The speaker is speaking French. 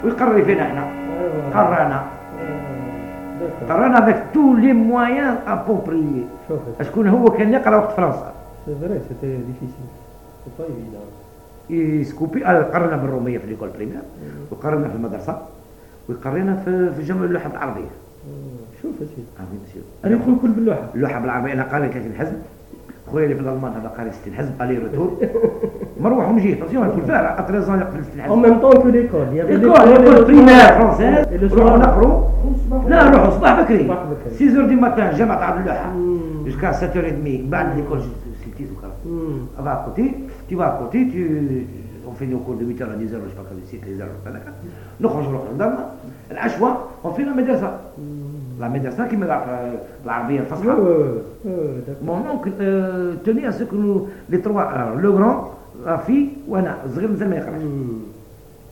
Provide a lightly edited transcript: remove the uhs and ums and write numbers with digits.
ويقري فينا احنا. قرانا avec tous les moyens appropriés. شكون هو كان يقرا وقت فرنسا. C'est vrai, c'était difficile. C'est pas évident. يسكوبي قرنا بالروميه في ليكول بريمير وقرنا في المدرسه وقرينا في جمع اللوحه العربيه. شوف يا سيدي. مسيو. انا يدخل كل باللوحه. اللوحه بالعربيه انا قاري 30 حزب. خويا اللي في الالمان هذا قاري 60 حزب الي روتور. مروح ومجي طونسيون يدخل فيها 13 يقفل 60 حزب. En même temps que l'école. Il y avait l'école primaire française. نروحوا نقروا. لا نروحوا صباح بكري. 6h du matin جامعة عبد اللوحة. Jusqu'à 7h30 بعد l'école c'est tout ça. On va à côté, tu vas à côté, on fait nos cours de 8h à 10h, je sais pas quand c'est 13h. نخرج لدارنا العشوة on fait la médecine. La médecine qui me l'a l'arabe الفصحى. Mon oncle tenait à ce que nous les trois, le grand, la fille, وانا صغير مازال ما يقراش.